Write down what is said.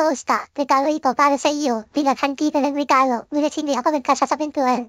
kamusta? Regalo ito para sa iyo. Pinaghanda ng regalo, ngunit hindi ako nagkasya sa pintuan.